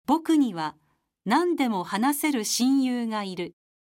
僕には何でも話せる親友がいる。